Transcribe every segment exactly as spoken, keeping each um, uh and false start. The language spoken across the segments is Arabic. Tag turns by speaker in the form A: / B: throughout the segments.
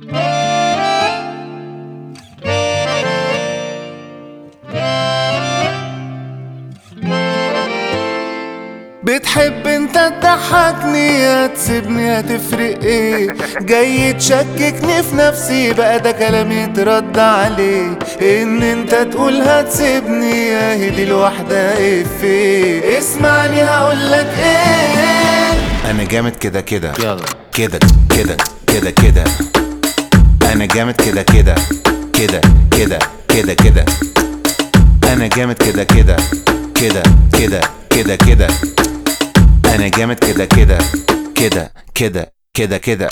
A: بتحب انت تضحكني يا تسيبني هتفرق ايه؟ جاي تشككني في نفسي بقى ده كلام يترد عليه. ان انت تقول هتسيبني يا هدي الواحدة افيه. اسمعني هقولك ايه،
B: انا جامد كده كده
C: يلا
B: كده كده كده كده. انا جامد كده كده كده كده كده كده. انا جامد كده كده كده كده كده كده. انا جامد كده كده كده كده كده كده.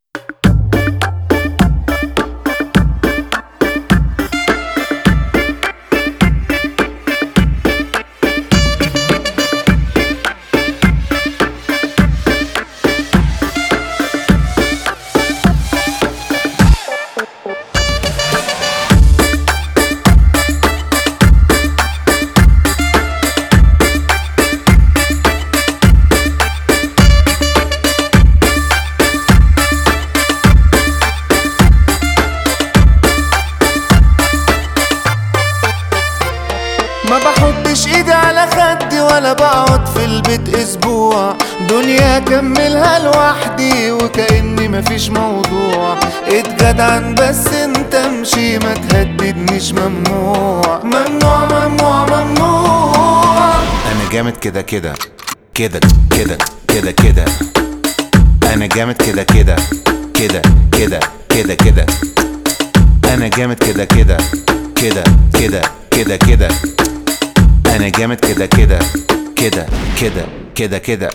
A: ما بحطش ايدي على خدي ولا بقعد في البيت اسبوع. دنيا اكملها لوحدي وكأني مفيش موضوع. اتجدعن بس انت امشي ما تهددنيش. ممنوع ممنوع ممنوع ممنوع.
B: انا جامد كده كده كده كده كده كده. انا جامد كده كده كده كده كده كده. انا جامد كده كده كده كده كده كده. انا جامد كده كده كده كده كده كده.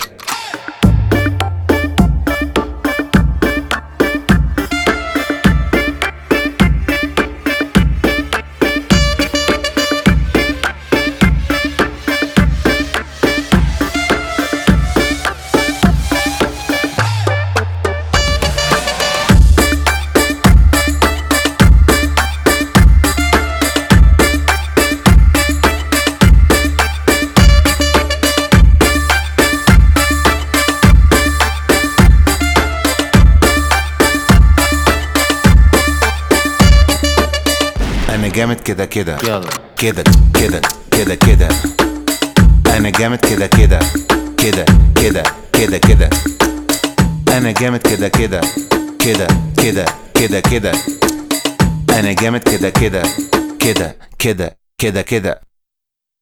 B: انا جامد كده كده
C: يلا
B: كده كده كده كده. انا جامد كده كده كده كده كده كده. انا جامد كده كده كده كده كده كده. انا جامد كده كده كده كده كده كده.